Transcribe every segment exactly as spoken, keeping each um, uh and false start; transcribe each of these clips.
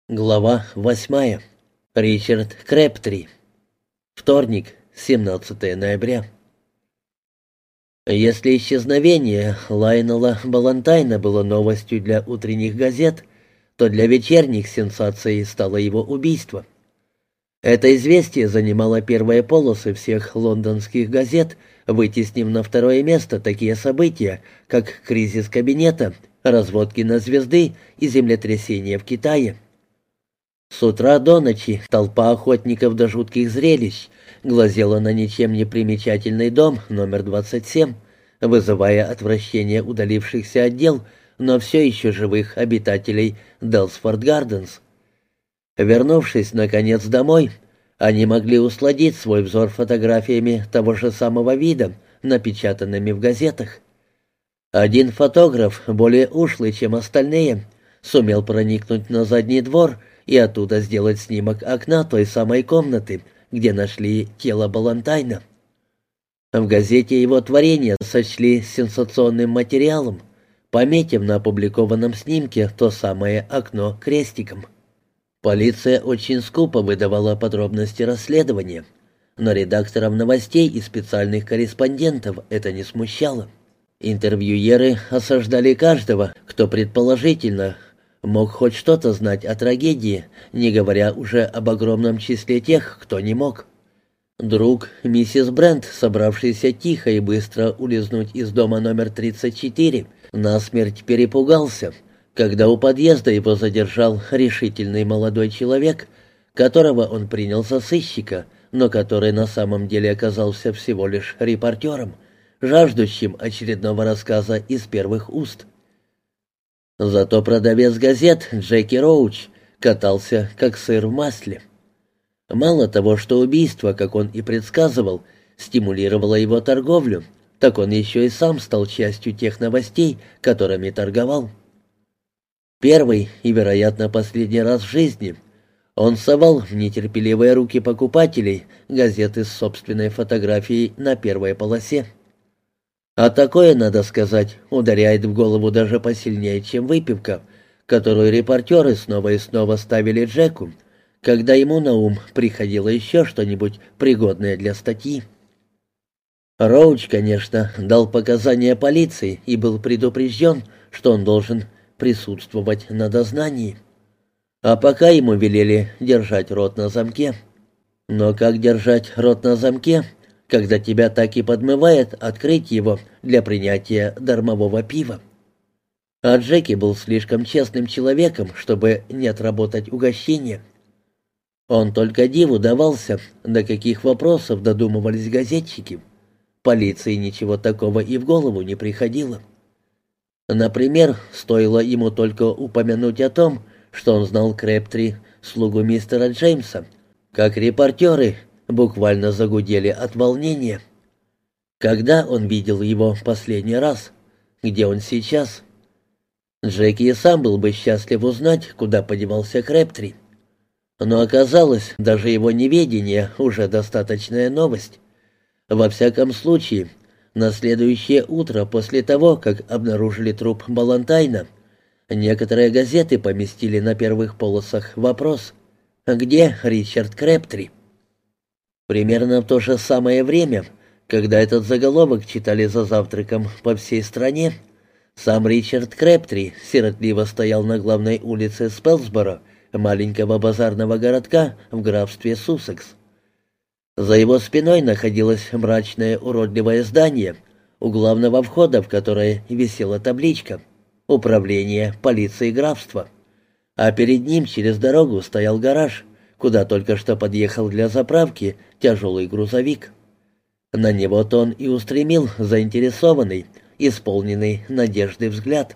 Глава восьмая. Ричард Крэптри. Вторник, семнадцатое ноября. Если исчезновение Лайонела Балантайна было новостью для утренних газет, то для вечерних сенсацией стало его убийство. Это известие занимало первые полосы всех лондонских газет, вытеснив на второе место такие события, как кризис кабинета, развод кинозвезды и землетрясение в Китае. С утра до ночи толпа охотников до жутких зрелищ глазела на ничем не примечательный дом номер двадцать семь, вызывая отвращение удалившихся от дел, но все еще живых обитателей Делсфорд Гарденс. Вернувшись, наконец, домой, они могли усладить свой взор фотографиями того же самого вида, напечатанными в газетах. Один фотограф, более ушлый, чем остальные, сумел проникнуть на задний двор и оттуда сделать снимок окна той самой комнаты, где нашли тело Балантайна. В газете его творение сочли сенсационным материалом, пометив на опубликованном снимке то самое окно крестиком. Полиция очень скупо выдавала подробности расследования, но редакторов новостей и специальных корреспондентов это не смущало. Интервьюеры осаждали каждого, кто предположительно мог хоть что-то знать о трагедии, не говоря уже об огромном числе тех, кто не мог. Друг миссис Брент, собравшийся тихо и быстро улизнуть из дома номер тридцать четыре, насмерть перепугался, когда у подъезда его задержал решительный молодой человек, которого он принял за сыщика, но который на самом деле оказался всего лишь репортером, жаждущим очередного рассказа из первых уст. Зато продавец газет Джеки Роуч катался, как сыр в масле. Мало того, что убийство, как он и предсказывал, стимулировало его торговлю, так он еще и сам стал частью тех новостей, которыми торговал. Первый и, вероятно, последний раз в жизни он совал в нетерпеливые руки покупателей газеты с собственной фотографией на первой полосе. А такое, надо сказать, ударяет в голову даже посильнее, чем выпивка, которую репортеры снова и снова ставили Джеку, когда ему на ум приходило еще что-нибудь пригодное для статьи. Роуч, конечно, дал показания полиции и был предупрежден, что он должен присутствовать на дознании. А пока ему велели держать рот на замке. Но как держать рот на замке, когда тебя так и подмывает открыть его для принятия дармового пива? А Джеки был слишком честным человеком, чтобы не отработать угощение. Он только диву давался, до каких вопросов додумывались газетчики. Полиции ничего такого и в голову не приходило. Например, стоило ему только упомянуть о том, что он знал Крэптри, слугу мистера Джеймса, как репортеры буквально загудели от волнения. Когда он видел его последний раз? Где он сейчас? Джеки и сам был бы счастлив узнать, куда подевался Крэптри. Но оказалось, даже его неведение уже достаточная новость. Во всяком случае, на следующее утро после того, как обнаружили труп Балантайна, некоторые газеты поместили на первых полосах вопрос: «Где Ричард Крэптри?». Примерно в то же самое время, когда этот заголовок читали за завтраком по всей стране, сам Ричард Крэптри сиротливо стоял на главной улице Спелсборо, маленького базарного городка в графстве Суссекс. За его спиной находилось мрачное уродливое здание, у главного входа в которое висела табличка «Управление полиции графства», а перед ним через дорогу стоял гараж, куда только что подъехал для заправки тяжелый грузовик. На него-то он и устремил заинтересованный, исполненный надежды взгляд.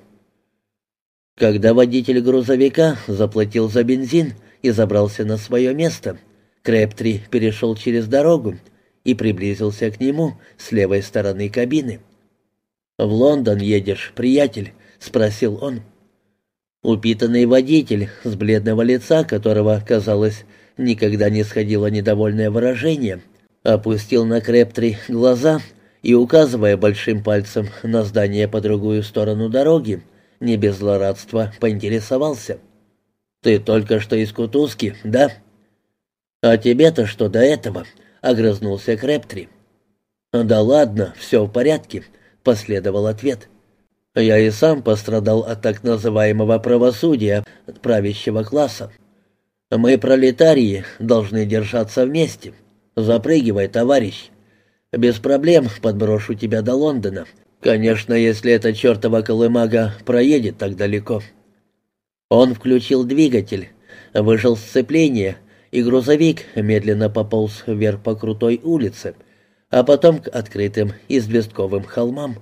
Когда водитель грузовика заплатил за бензин и забрался на свое место, Крэптри перешел через дорогу и приблизился к нему с левой стороны кабины. «В Лондон едешь, приятель?» — спросил он. Упитанный водитель, с бледного лица которого, казалось, никогда не сходило недовольное выражение, опустил на Крэптри глаза и, указывая большим пальцем на здание по другую сторону дороги, не без злорадства поинтересовался: «Ты только что из Кутузки, да?» «А тебе-то что до этого?» — огрызнулся Крэптри. «Да ладно, все в порядке», — последовал ответ. «Я и сам пострадал от так называемого правосудия правящего класса. Мы, пролетарии, должны держаться вместе. Запрыгивай, товарищ. Без проблем подброшу тебя до Лондона. Конечно, если эта чертова колымага проедет так далеко». Он включил двигатель, выжал сцепление, и грузовик медленно пополз вверх по крутой улице, а потом к открытым известковым холмам.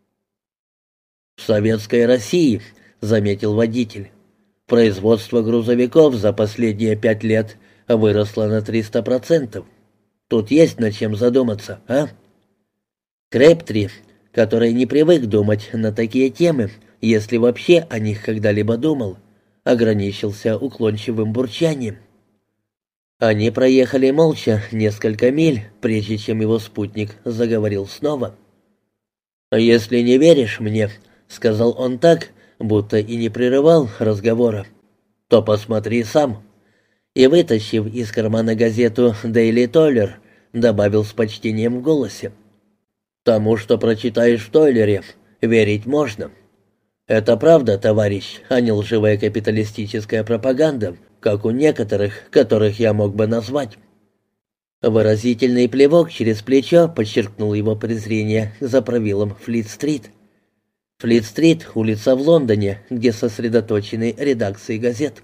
«В советской России», — заметил водитель, — «производство грузовиков за последние пять лет выросло на триста процентов. Тут есть над чем задуматься, а?» Крэптри, который не привык думать на такие темы, если вообще о них когда-либо думал, ограничился уклончивым бурчанием. Они проехали молча несколько миль, прежде чем его спутник заговорил снова. «Если не веришь мне», — сказал он так, будто и не прерывал разговора, — «то посмотри сам». И, вытащив из кармана газету «Дейли Тойлер», добавил с почтением в голосе: «Тому, что прочитаешь в Тойлере, верить можно. Это правда, товарищ, а не лживая капиталистическая пропаганда, как у некоторых, которых я мог бы назвать». Выразительный плевок через плечо подчеркнул его презрение за правилом Флит-стрит. Флит-стрит — улица в Лондоне, где сосредоточены редакции газет.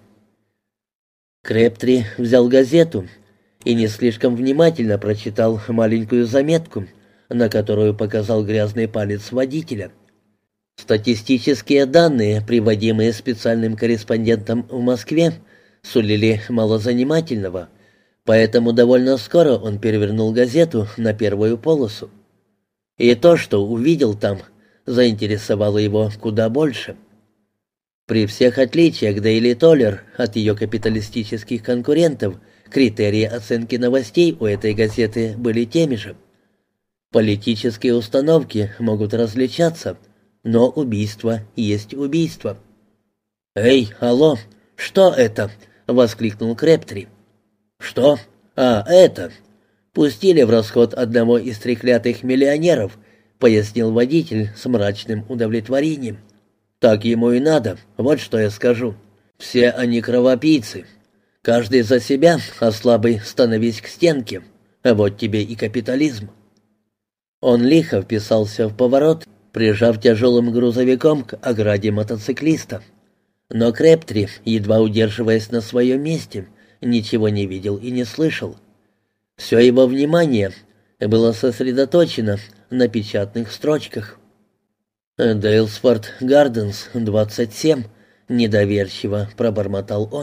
Крэптри взял газету и не слишком внимательно прочитал маленькую заметку, на которую показал грязный палец водителя. Статистические данные, приводимые специальным корреспондентом в Москве, сулили мало занимательного, поэтому довольно скоро он перевернул газету на первую полосу. И то, что увидел там, заинтересовало его куда больше. При всех отличиях Daily Toller от ее капиталистических конкурентов, критерии оценки новостей у этой газеты были теми же. Политические установки могут различаться, но убийство есть убийство. «Эй, алло, что это?» — воскликнул Крэптри. «Что? А, это. Пустили в расход одного из треклятых миллионеров», — пояснил водитель с мрачным удовлетворением. «Так ему и надо, вот что я скажу. Все они кровопийцы. Каждый за себя, а слабый становись к стенке. Вот тебе и капитализм». Он лихо вписался в поворот, прижав тяжелым грузовиком к ограде мотоциклиста. Но Крэптри, едва удерживаясь на своем месте, ничего не видел и не слышал. Все его внимание было сосредоточено на печатных строчках. «Дейлсфорд Гарденс, двадцать семь», — недоверчиво пробормотал он.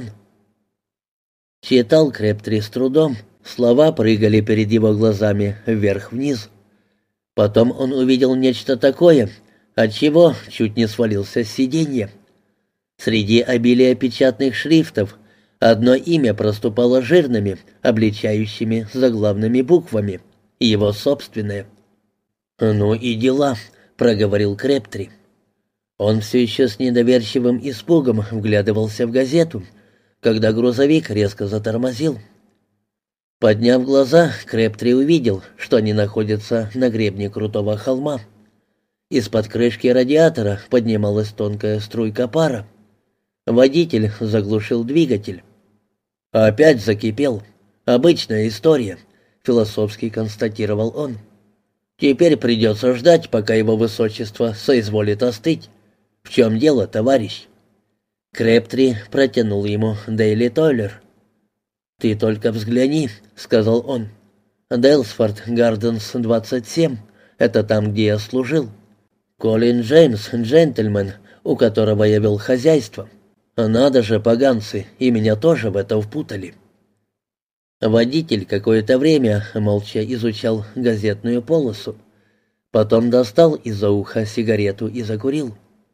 Читал Крэптри с трудом, слова прыгали перед его глазами вверх-вниз. Потом он увидел нечто такое, от чего чуть не свалился с сиденья. Среди обилия печатных шрифтов одно имя проступало жирными, обличающими заглавными буквами, его собственное. «Ну и дела», — проговорил Крэптри. Он все еще с недоверчивым испугом вглядывался в газету, когда грузовик резко затормозил. Подняв глаза, Крэптри увидел, что они находятся на гребне крутого холма. Из-под крышки радиатора поднималась тонкая струйка пара. Водитель заглушил двигатель. «Опять закипел. Обычная история», — философски констатировал он. «Теперь придется ждать, пока его высочество соизволит остыть. В чем дело, товарищ?» Крэптри протянул ему Дейли Тойлер. «Ты только взгляни», — сказал он. «Дейлсфорд Гарденс, двадцать семь. Это там, где я служил. Колин Джеймс, джентльмен, у которого я вел хозяйство. Надо же, поганцы, и меня тоже в это впутали». Водитель какое-то время молча изучал газетную полосу. Потом достал из-за уха сигарету и закурил.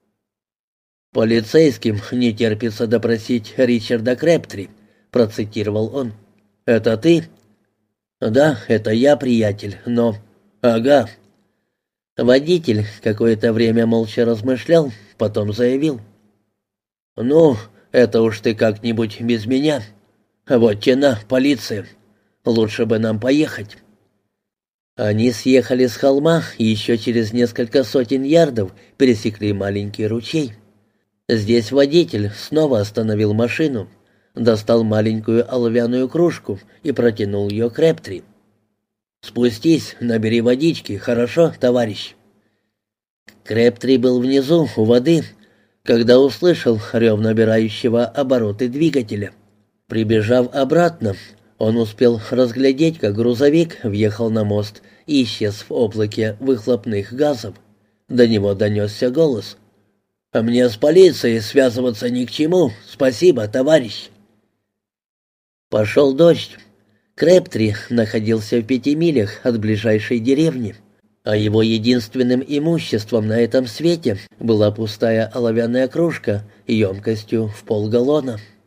«Полицейским не терпится допросить Ричарда Крэптри», — процитировал он. «Это ты?» «Да, это я, приятель, но...» «Ага». Водитель какое-то время молча размышлял, потом заявил. «Ну, это уж ты как-нибудь без меня. Вот тена, полиция. Лучше бы нам поехать». Они съехали с холма и еще через несколько сотен ярдов пересекли маленький ручей. Здесь водитель снова остановил машину, достал маленькую оловянную кружку и протянул ее Крэбтри. «Спустись, набери водички, хорошо, товарищ?» Крэбтри был внизу, у воды, когда услышал рев набирающего обороты двигателя. Прибежав обратно, он успел разглядеть, как грузовик въехал на мост и исчез в облаке выхлопных газов. До него донесся голос. «А мне с полицией связываться ни к чему. Спасибо, товарищ». Пошел дождь. Крэбтри находился в пяти милях от ближайшей деревни, а его единственным имуществом на этом свете была пустая оловянная кружка емкостью в полгаллона.